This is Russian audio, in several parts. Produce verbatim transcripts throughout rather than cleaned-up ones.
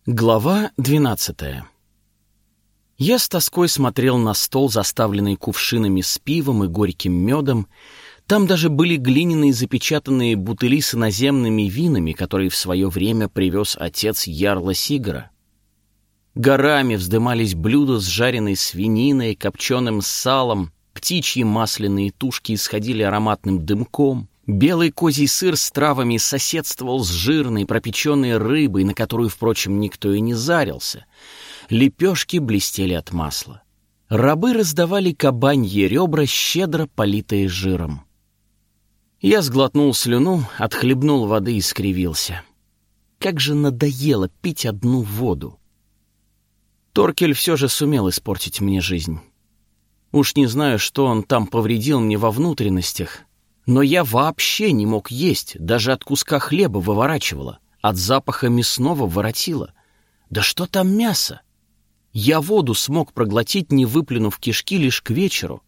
Глава двенадцатая. Я с тоской смотрел на стол, заставленный кувшинами с пивом и горьким медом. Там даже были глиняные запечатанные бутыли с иноземными винами, которые в свое время привез отец ярла Сигара. Горами вздымались блюда с жареной свининой, копченым салом, птичьи масляные тушки исходили ароматным дымком. Белый козий сыр с травами соседствовал с жирной пропеченной рыбой, на которую, впрочем, никто и не зарился. Лепешки блестели от масла. Рабы раздавали кабаньи ребра, щедро политые жиром. Я сглотнул слюну, отхлебнул воды и скривился. Как же надоело пить одну воду. Торкель все же сумел испортить мне жизнь. Уж не знаю, что он там повредил мне во внутренностях, но я вообще не мог есть, даже от куска хлеба выворачивало, от запаха мясного воротило. Да что там мясо? Я воду смог проглотить, не выплюнув кишки, лишь к вечеру.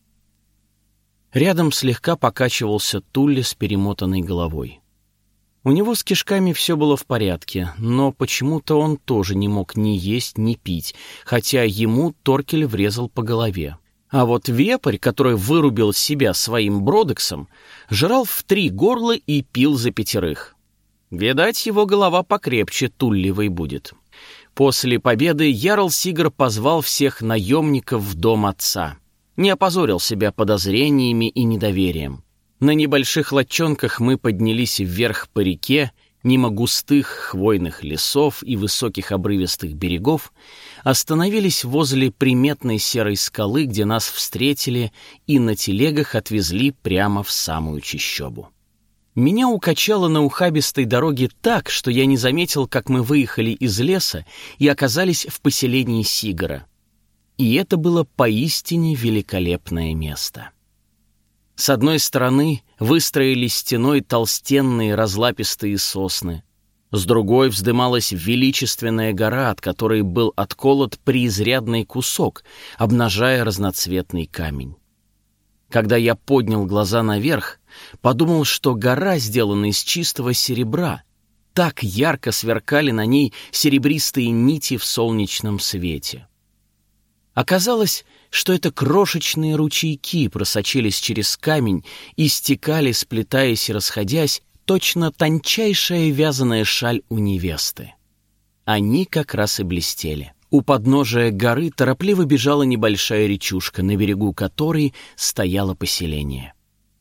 Рядом слегка покачивался Тулли с перемотанной головой. У него с кишками все было в порядке, но почему-то он тоже не мог ни есть, ни пить, хотя ему Торкель врезал по голове. А вот вепрь, который вырубил себя своим бродексом, жрал в три горла и пил за пятерых. Видать, его голова покрепче Тулливой будет. После победы ярл Сигар позвал всех наемников в дом отца. Не опозорил себя подозрениями и недоверием. На небольших лодчонках мы поднялись вверх по реке, мимо густых хвойных лесов и высоких обрывистых берегов, остановились возле приметной серой скалы, где нас встретили и на телегах отвезли прямо в самую чащобу. Меня укачало на ухабистой дороге так, что я не заметил, как мы выехали из леса и оказались в поселении Сигара. И это было поистине великолепное место. С одной стороны выстроились стеной толстенные разлапистые сосны, с другой вздымалась величественная гора, от которой был отколот преизрядный кусок, обнажая разноцветный камень. Когда я поднял глаза наверх, подумал, что гора сделана из чистого серебра. Так ярко сверкали на ней серебристые нити в солнечном свете. Оказалось, что это крошечные ручейки просочились через камень и стекали, сплетаясь и расходясь, точно тончайшая вязаная шаль у невесты. Они как раз и блестели. У подножия горы торопливо бежала небольшая речушка, на берегу которой стояло поселение.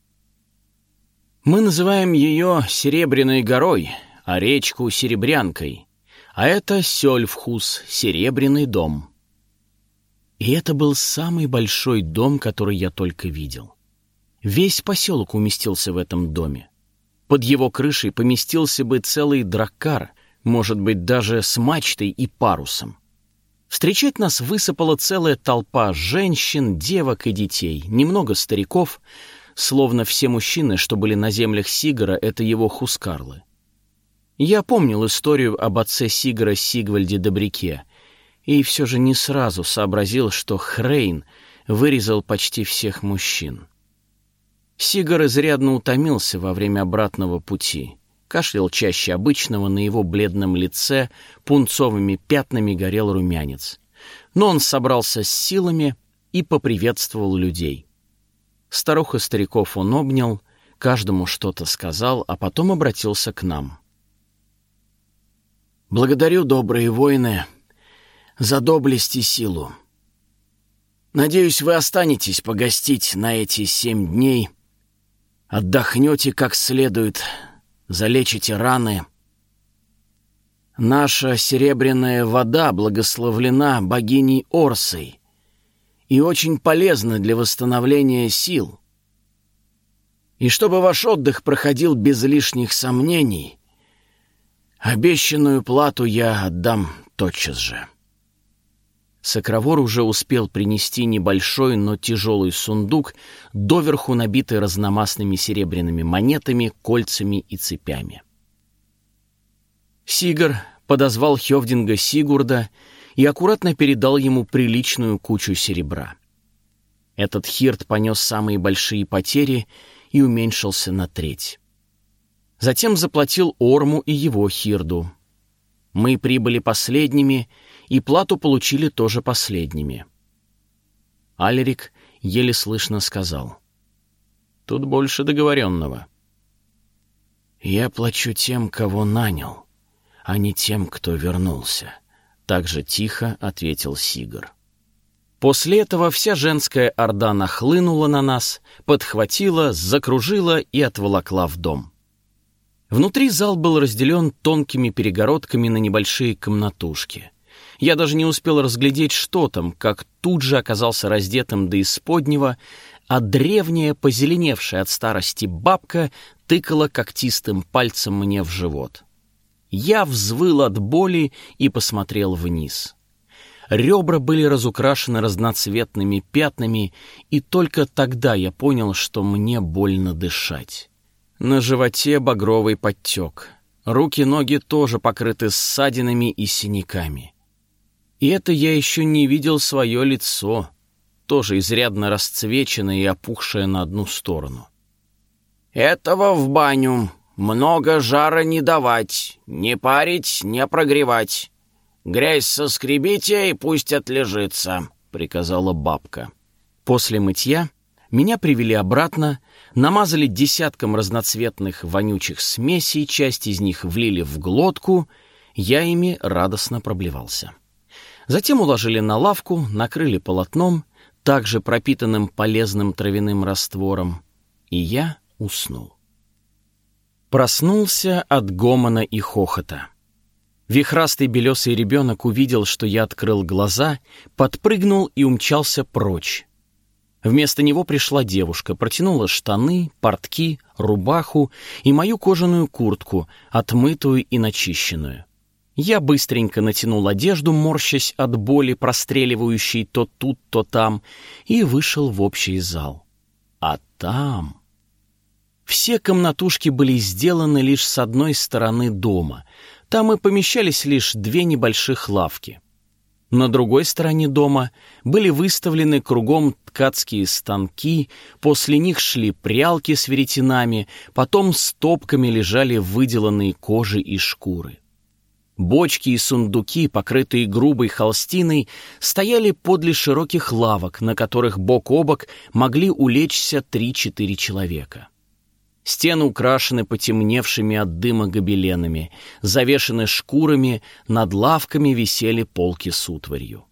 Мы называем ее Серебряной горой, а речку Серебрянкой, а это Сёльфхус, Серебряный дом. И это был самый большой дом, который я только видел. Весь поселок уместился в этом доме. Под его крышей поместился бы целый драккар, может быть, даже с мачтой и парусом. Встречать нас высыпала целая толпа женщин, девок и детей, немного стариков, словно все мужчины, что были на землях Сигара, это его хускарлы. Я помнил историю об отце Сигара Сигвальде Добряке, и все же не сразу сообразил, что Хрейн вырезал почти всех мужчин. Сигар изрядно утомился во время обратного пути. Кашлял чаще обычного, на его бледном лице пунцовыми пятнами горел румянец. Но он собрался с силами и поприветствовал людей. Старух и стариков он обнял, каждому что-то сказал, а потом обратился к нам. «Благодарю, добрые воины, за доблесть и силу. Надеюсь, вы останетесь погостить на эти семь дней, отдохнете как следует, залечите раны. Наша серебряная вода благословлена богиней Орсой и очень полезна для восстановления сил. И чтобы ваш отдых проходил без лишних сомнений, обещанную плату я отдам тотчас же». Сокровор уже успел принести небольшой, но тяжелый сундук, доверху набитый разномастными серебряными монетами, кольцами и цепями. Сигар подозвал Хёвдинга Сигурда и аккуратно передал ему приличную кучу серебра. Этот хирд понес самые большие потери и уменьшился на треть. Затем заплатил Орму и его хирду. Мы прибыли последними, и плату получили тоже последними. Алерик еле слышно сказал: «Тут больше договоренного». «Я плачу тем, кого нанял, а не тем, кто вернулся», — так же тихо ответил Сигар. После этого вся женская орда нахлынула на нас, подхватила, закружила и отволокла в дом. Внутри зал был разделен тонкими перегородками на небольшие комнатушки. Я даже не успел разглядеть, что там, как тут же оказался раздетым до исподнего, а древняя, позеленевшая от старости бабка тыкала когтистым пальцем мне в живот. Я взвыл от боли и посмотрел вниз. Ребра были разукрашены разноцветными пятнами, и только тогда я понял, что мне больно дышать. На животе багровый подтек. Руки-ноги тоже покрыты ссадинами и синяками. И это я еще не видел свое лицо, тоже изрядно расцвеченное и опухшее на одну сторону. «Этого в баню. Много жара не давать, не парить, не прогревать. Грязь соскребите и пусть отлежится», — приказала бабка. После мытья меня привели обратно, намазали десятком разноцветных вонючих смесей, часть из них влили в глотку, я ими радостно проблевался. Затем уложили на лавку, накрыли полотном, также пропитанным полезным травяным раствором, и я уснул. Проснулся от гомона и хохота. Вихрастый белесый ребенок увидел, что я открыл глаза, подпрыгнул и умчался прочь. Вместо него пришла девушка, протянула штаны, портки, рубаху и мою кожаную куртку, отмытую и начищенную. Я быстренько натянул одежду, морщась от боли, простреливающей то тут, то там, и вышел в общий зал. А там... Все комнатушки были сделаны лишь с одной стороны дома. Там и помещались лишь две небольших лавки. На другой стороне дома были выставлены кругом ткацкие станки, после них шли прялки с веретенами, потом стопками лежали выделанные кожи и шкуры. Бочки и сундуки, покрытые грубой холстиной, стояли подле широких лавок, на которых бок о бок могли улечься три-четыре человека. Стены украшены потемневшими от дыма гобеленами, завешаны шкурами, над лавками висели полки с утварью.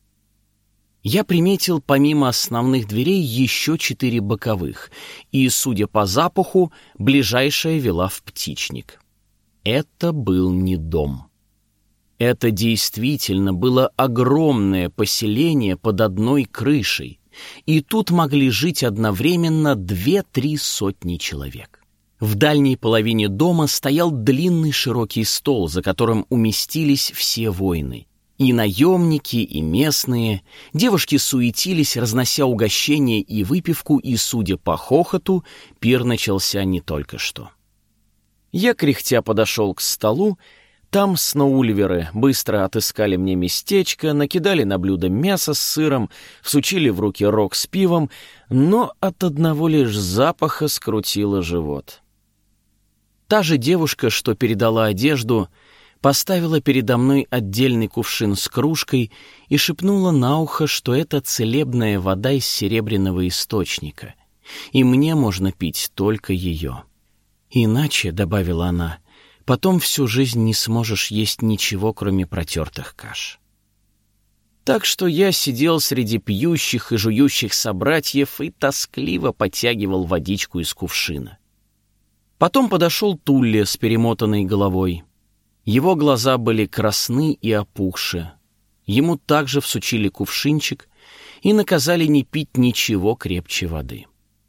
Я приметил помимо основных дверей еще четыре боковых, и, судя по запаху, ближайшая вела в птичник. Это был не дом. Это действительно было огромное поселение под одной крышей, и тут могли жить одновременно две-три сотни человек. В дальней половине дома стоял длинный широкий стол, за которым уместились все воины. И наемники, и местные. Девушки суетились, разнося угощения и выпивку, и, судя по хохоту, пир начался не только что. Я кряхтя подошел к столу. Там сноульверы быстро отыскали мне местечко, накидали на блюдо мясо с сыром, всучили в руки рог с пивом, но от одного лишь запаха скрутило живот. Та же девушка, что передала одежду, поставила передо мной отдельный кувшин с кружкой и шепнула на ухо, что это целебная вода из серебряного источника, и мне можно пить только ее. «Иначе», — добавила она, — «потом всю жизнь не сможешь есть ничего, кроме протертых каш». Так что я сидел среди пьющих и жующих собратьев и тоскливо потягивал водичку из кувшина. Потом подошел Тулли с перемотанной головой. Его глаза были красны и опухши. Ему также всучили кувшинчик и наказали не пить ничего крепче воды.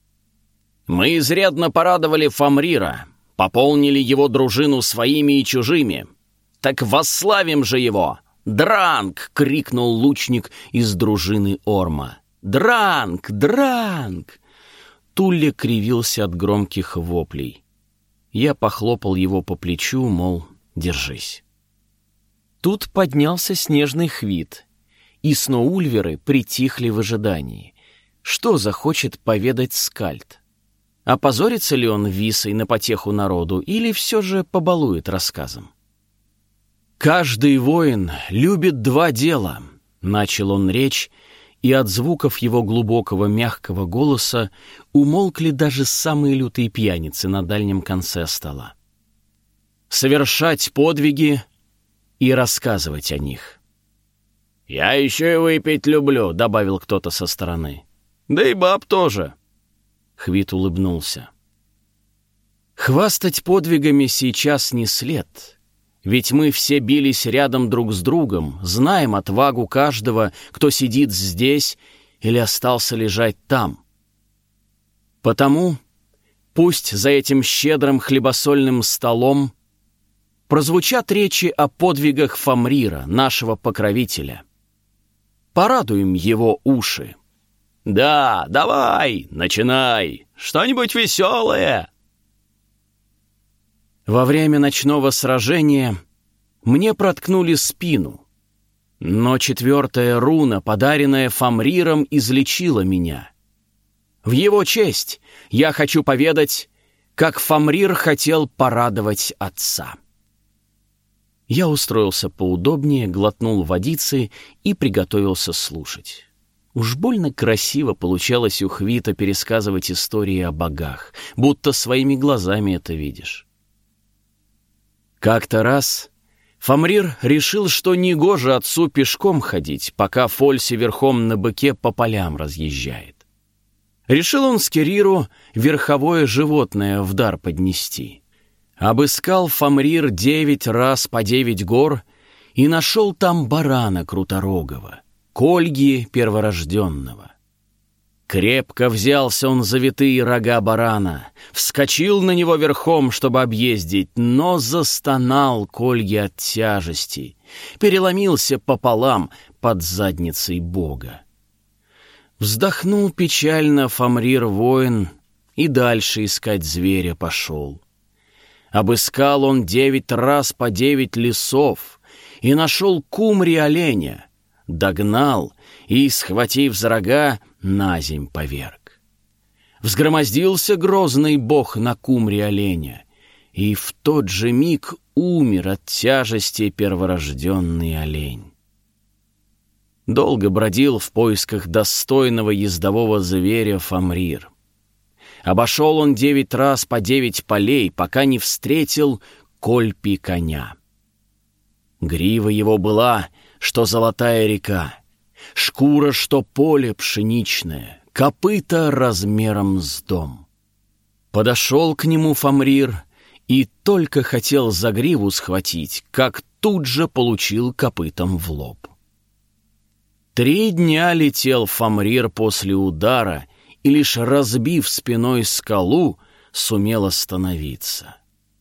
«Мы изрядно порадовали Фамрира, пополнили его дружину своими и чужими. Так восславим же его! «Дранг!» — крикнул лучник из дружины Орма. «Дранг! Дранг!» Тулли кривился от громких воплей. Я похлопал его по плечу, мол, держись. Тут поднялся снежный хвит, и сноульверы притихли в ожидании. Что захочет поведать скальд? Опозорится ли он висой на потеху народу или все же побалует рассказом? «Каждый воин любит два дела», — начал он речь, и от звуков его глубокого мягкого голоса умолкли даже самые лютые пьяницы на дальнем конце стола. «Совершать подвиги и рассказывать о них». «Я еще и выпить люблю», — добавил кто-то со стороны. «Да и баб тоже». Хвит улыбнулся. «Хвастать подвигами сейчас не след, ведь мы все бились рядом друг с другом, знаем отвагу каждого, кто сидит здесь или остался лежать там. Потому пусть за этим щедрым хлебосольным столом прозвучат речи о подвигах Фамрира, нашего покровителя. Порадуем его уши». «Да, давай, начинай, что-нибудь веселое». Во время ночного сражения мне проткнули спину, но четвертая руна, подаренная Фамриром, излечила меня. В его честь я хочу поведать, как Фамрир хотел порадовать отца. Я устроился поудобнее, глотнул водицы и приготовился слушать. Уж больно красиво получалось у Хвита пересказывать истории о богах, будто своими глазами это видишь. Как-то раз Фамрир решил, что негоже отцу пешком ходить, пока Фольси верхом на быке по полям разъезжает. Решил он Скириру верховое животное в дар поднести. Обыскал Фамрир девять раз по девять гор и нашел там барана круторогого, Кольги перворожденного. Крепко взялся он за витые рога барана, вскочил на него верхом, чтобы объездить, но застонал Кольги от тяжести, переломился пополам под задницей бога. Вздохнул печально Фамрир-воин и дальше искать зверя пошел. Обыскал он девять раз по девять лесов и нашел кумри оленя, догнал и, схватив за рога, наземь поверг. Взгромоздился грозный бог на кумре оленя, и в тот же миг умер от тяжести перворожденный олень. Долго бродил в поисках достойного ездового зверя Фамрир. Обошел он девять раз по девять полей, пока не встретил Кольпи коня. Грива его была, что золотая река, шкура, что поле пшеничное, копыта размером с дом. Подошел к нему Фамрир и только хотел за гриву схватить, как тут же получил копытом в лоб. Три дня летел Фамрир после удара и, лишь разбив спиной скалу, сумел остановиться.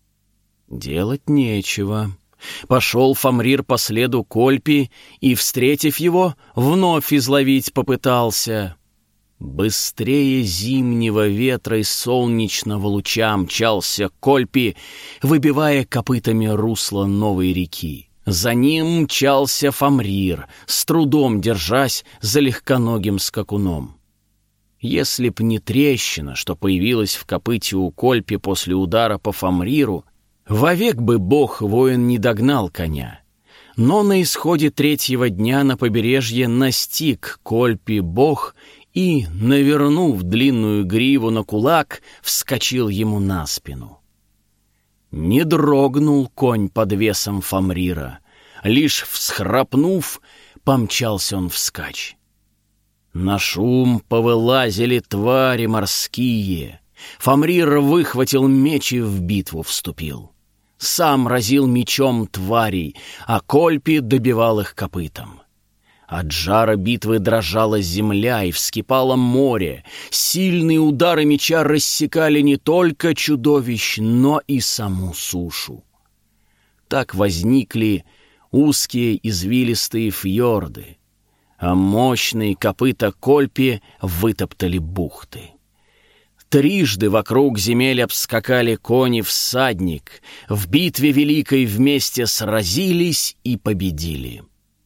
Делать нечего. Пошел Фамрир по следу Кольпи и, встретив его, вновь изловить попытался. Быстрее зимнего ветра и солнечного луча мчался Кольпи, выбивая копытами русло новой реки. За ним мчался Фамрир, с трудом держась за легконогим скакуном. Если б не трещина, что появилась в копыте у Кольпи после удара по Фамриру, вовек бы бог-воин не догнал коня. Но на исходе третьего дня на побережье настиг Кольпи бог и, навернув длинную гриву на кулак, вскочил ему на спину. Не дрогнул конь под весом Фамрира, лишь всхрапнув, помчался он вскачь. На шум повылазили твари морские. Фамрир выхватил меч и в битву вступил. Сам разил мечом тварей, а Кольпи добивал их копытом. От жара битвы дрожала земля и вскипало море. Сильные удары меча рассекали не только чудовищ, но и саму сушу. Так возникли узкие извилистые фьорды, а мощные копыта Кольпи вытоптали бухты. Трижды вокруг земель обскакали кони-всадник, в битве великой вместе сразились и победили.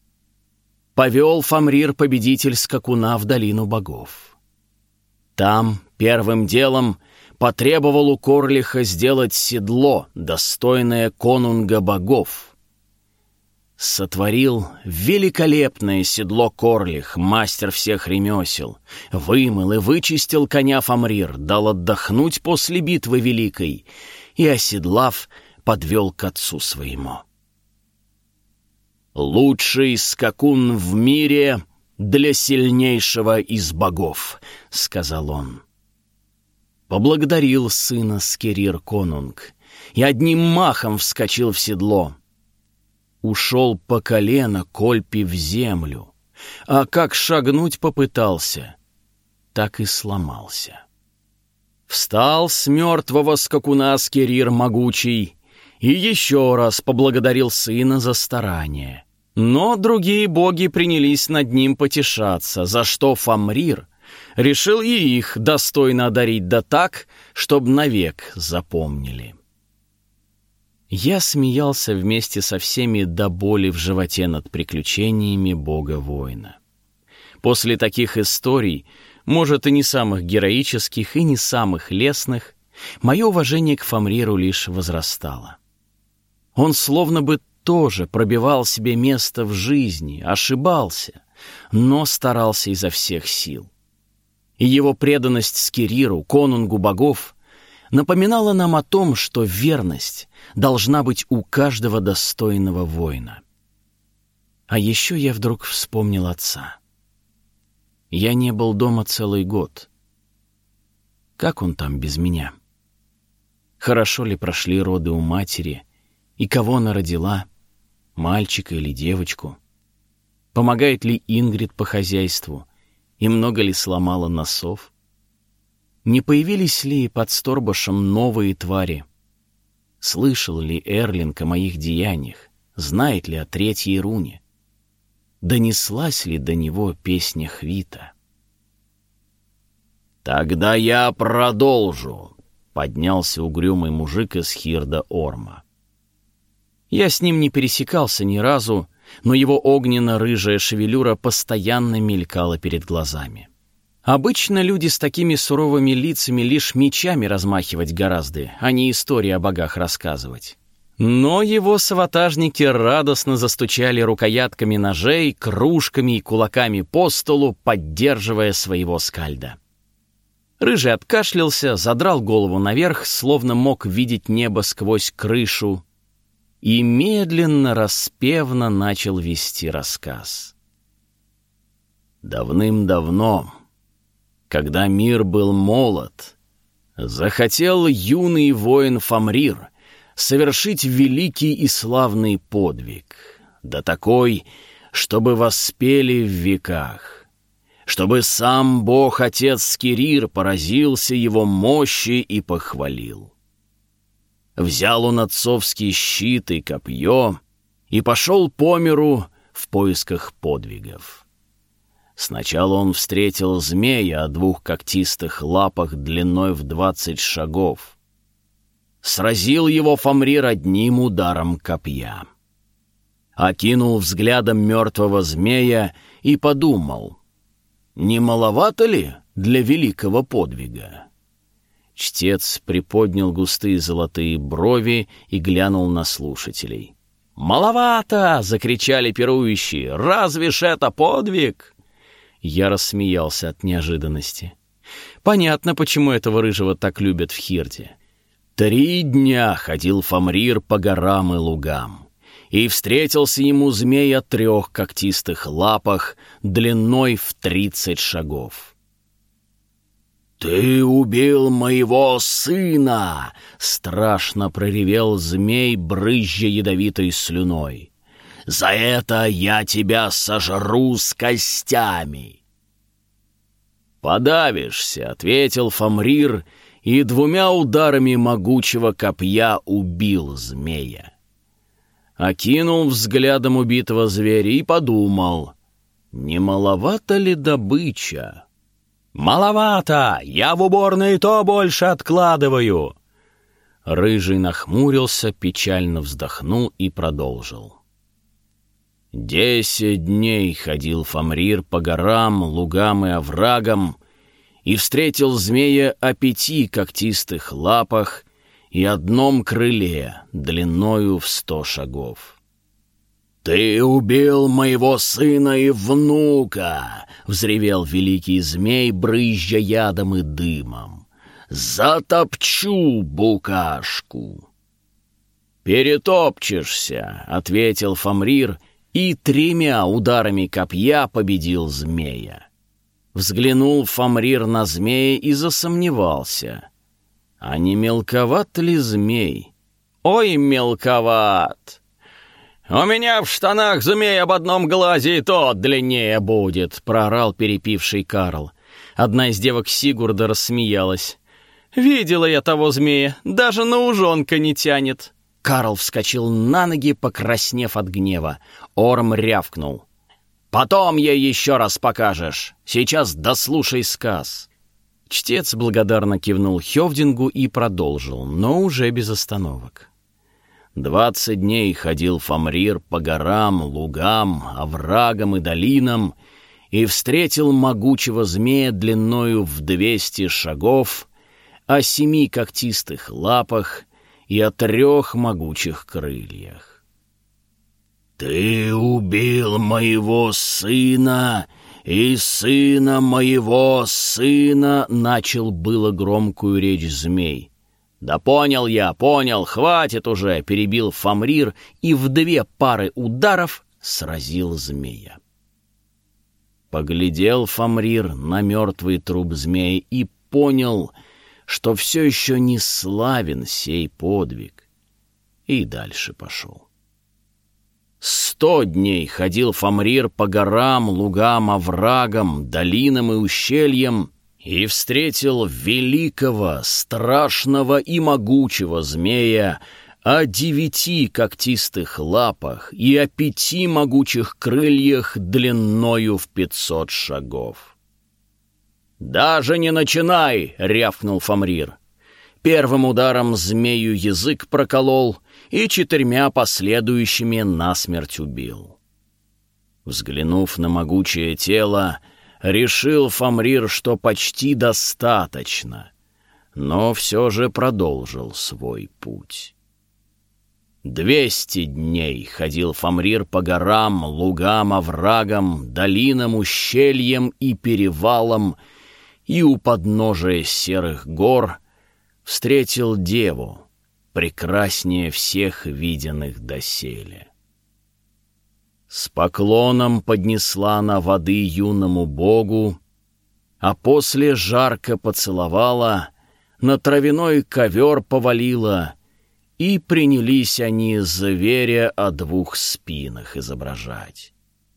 Повел Фамрир победитель скакуна в долину богов. Там первым делом потребовал у Корлиха сделать седло, достойное конунга богов. Сотворил великолепное седло Корлих, мастер всех ремесел. Вымыл и вычистил коня Фамрир, дал отдохнуть после битвы великой, и, оседлав, подвел к отцу своему. «Лучший скакун в мире для сильнейшего из богов», — сказал он. Поблагодарил сына Скерир конунг и одним махом вскочил в седло. Ушел по колено Кольпи в землю, а как шагнуть попытался, так и сломался. Встал с мертвого скакуна Скерир могучий и еще раз поблагодарил сына за старание. Но другие боги принялись над ним потешаться, за что Фамрир решил и их достойно одарить, да так, чтоб навек запомнили. Я смеялся вместе со всеми до боли в животе над приключениями бога-воина. После таких историй, может, и не самых героических, и не самых лестных, мое уважение к Фамриру лишь возрастало. Он словно бы тоже пробивал себе место в жизни, ошибался, но старался изо всех сил. И его преданность Скериру, конунгу богов, напоминала нам о том, что верность должна быть у каждого достойного воина. А еще я вдруг вспомнил отца. Я не был дома целый год. Как он там без меня? Хорошо ли прошли роды у матери, и кого она родила, мальчика или девочку? Помогает ли Ингрид по хозяйству, и много ли сломала носов? Не появились ли под Сторбошем новые твари? Слышал ли Эрлинг о моих деяниях? Знает ли о третьей руне? Донеслась ли до него песня Хвита? «Тогда я продолжу», — поднялся угрюмый мужик из Хирда Орма. Я с ним не пересекался ни разу, но его огненно-рыжая шевелюра постоянно мелькала перед глазами. Обычно люди с такими суровыми лицами лишь мечами размахивать гораздо, а не истории о богах рассказывать. Но его саватажники радостно застучали рукоятками ножей, кружками и кулаками по столу, поддерживая своего скальда. Рыжий откашлялся, задрал голову наверх, словно мог видеть небо сквозь крышу, и медленно, распевно начал вести рассказ. Давным-давно, когда мир был молод, захотел юный воин Фамрир совершить великий и славный подвиг, да такой, чтобы воспели в веках, чтобы сам бог-отец Скерир поразился его мощи и похвалил. Взял он отцовский щит и копье и пошел по миру в поисках подвигов. Сначала он встретил змея о двух когтистых лапах длиной в двадцать шагов. Сразил его Фамрир одним ударом копья. Окинул взглядом мертвого змея и подумал, не маловато ли для великого подвига? Чтец приподнял густые золотые брови и глянул на слушателей. «Маловато!» — закричали пирующие. «Разве ж это подвиг?» Я рассмеялся от неожиданности. Понятно, почему этого рыжего так любят в Хирде. Три дня ходил Фамрир по горам и лугам, и встретился ему змей о трех когтистых лапах длиной в тридцать шагов. «Ты убил моего сына!» — страшно проревел змей, брызжа ядовитой слюной. «За это я тебя сожру с костями!» «Подавишься!» — ответил Фамрир, и двумя ударами могучего копья убил змея. Окинул взглядом убитого зверя и подумал, не маловато ли добыча? «Маловато! Я в уборной то больше откладываю!» Рыжий нахмурился, печально вздохнул и продолжил. Десять дней ходил Фамрир по горам, лугам и оврагам и встретил змея о пяти когтистых лапах и одном крыле длиною в сто шагов. «Ты убил моего сына и внука!» — взревел великий змей, брызжа ядом и дымом. «Затопчу букашку!» «Перетопчешься!» — ответил Фамрир, и тремя ударами копья победил змея. Взглянул Фамрир на змея и засомневался. А не мелковат ли змей? «Ой, мелковат! У меня в штанах змей об одном глазе и тот длиннее будет!» — проорал перепивший Карл. Одна из девок Сигурда рассмеялась. «Видела я того змея, даже на ужонка не тянет!» Карл вскочил на ноги, покраснев от гнева. Орм рявкнул. «Потом ей еще раз покажешь. Сейчас дослушай сказ». Чтец благодарно кивнул Хёвдингу и продолжил, но уже без остановок. Двадцать дней ходил Фамрир по горам, лугам, оврагам и долинам и встретил могучего змея длиною в двести шагов, о семи когтистых лапах и о трех могучих крыльях. «Ты убил моего сына и сына моего сына!» — начал было громкую речь змей. «Да понял я, понял, хватит уже!» — перебил Фамрир и в две пары ударов сразил змея. Поглядел Фамрир на мертвый труп змея и понял, что все еще не славен сей подвиг, и дальше пошел. Сто дней ходил Фамрир по горам, лугам, оврагам, долинам и ущельям и встретил великого, страшного и могучего змея о девяти когтистых лапах и о пяти могучих крыльях длиною в пятьсот шагов. «Даже не начинай!» — рявкнул Фамрир. Первым ударом змею язык проколол и четырьмя последующими насмерть убил. Взглянув на могучее тело, решил Фамрир, что почти достаточно, но все же продолжил свой путь. Двести дней ходил Фамрир по горам, лугам, оврагам, долинам, ущельям и перевалам, и у подножия серых гор встретил деву, прекраснее всех виденных доселе. С поклоном поднесла она воды юному богу, а после жарко поцеловала, на травяной ковер повалила, и принялись они зверя о двух спинах изображать.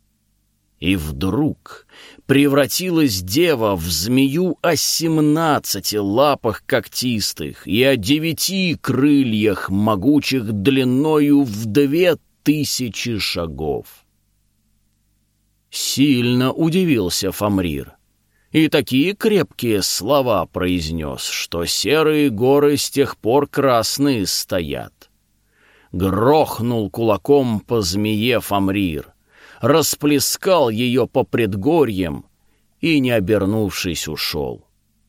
И вдруг превратилась дева в змею о семнадцати лапах когтистых и о девяти крыльях могучих длиною в две тысячи шагов. Сильно удивился Фамрир и такие крепкие слова произнес, что серые горы с тех пор красные стоят. Грохнул кулаком по змее Фамрир, расплескал ее по предгорьям и, не обернувшись, ушел.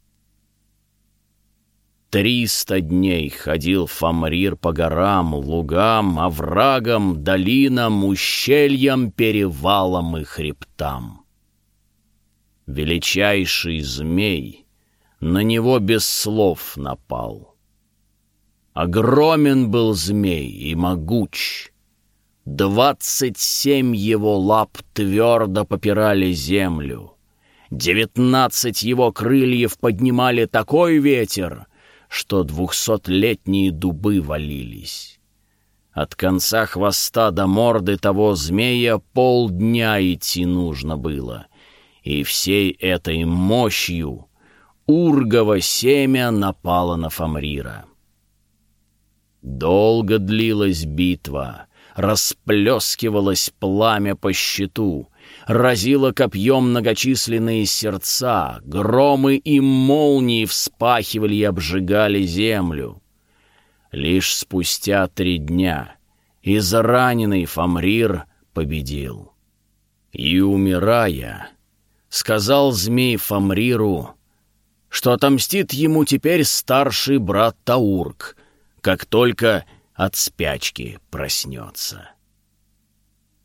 Триста дней ходил Фамрир по горам, лугам, оврагам, долинам, ущельям, перевалам и хребтам. Величайший змей на него без слов напал. Огромен был змей и могуч. Двадцать семь его лап твердо попирали землю. Девятнадцать его крыльев поднимали такой ветер, что двухсотлетние дубы валились. От конца хвоста до морды того змея полдня идти нужно было, и всей этой мощью ургово семя напало на Фамрира. Долго длилась битва, расплескивалось пламя по щиту, разило копьем многочисленные сердца, громы и молнии вспахивали и обжигали землю. Лишь спустя три дня израненный Фамрир победил. И, умирая, сказал змей Фамриру, что отомстит ему теперь старший брат Таург, как только от спячки проснется.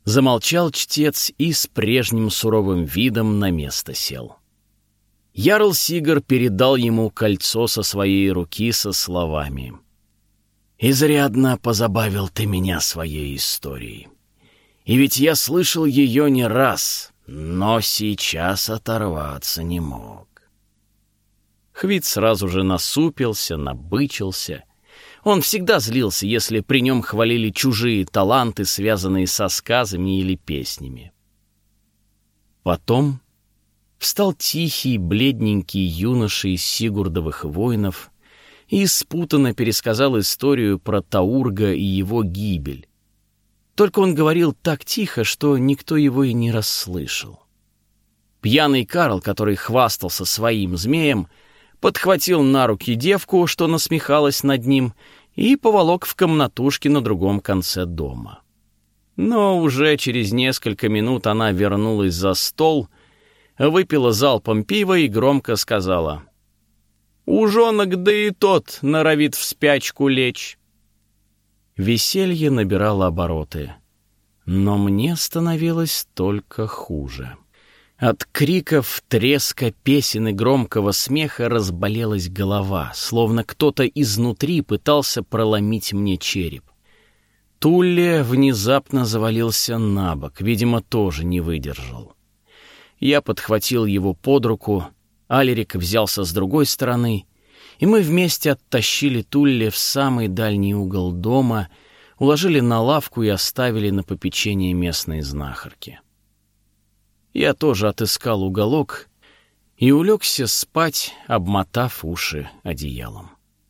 Замолчал чтец и с прежним суровым видом на место сел. Ярл Сигар передал ему кольцо со своей руки со словами: «Изрядно позабавил ты меня своей историей. И ведь я слышал ее не раз, но сейчас оторваться не мог». Хвит сразу же насупился, набычился. Он всегда злился, если при нем хвалили чужие таланты, связанные со сказами или песнями. Потом встал тихий, бледненький юноша из Сигурдовых воинов и спутанно пересказал историю про Таурга и его гибель. Только он говорил так тихо, что никто его и не расслышал. Пьяный Карл, который хвастался своим змеем, подхватил на руки девку, что насмехалась над ним, и поволок в комнатушке на другом конце дома. Но уже через несколько минут она вернулась за стол, выпила залпом пива и громко сказала: «Ужонок, да и тот норовит в спячку лечь». Веселье набирало обороты, но мне становилось только хуже. От криков, треска, песен и громкого смеха разболелась голова, словно кто-то изнутри пытался проломить мне череп. Тулле внезапно завалился на бок, видимо, тоже не выдержал. Я подхватил его под руку, Алерик взялся с другой стороны, и мы вместе оттащили Тулле в самый дальний угол дома, уложили на лавку и оставили на попечение местной знахарки. Я тоже отыскал уголок и улегся спать, обмотав уши одеялом.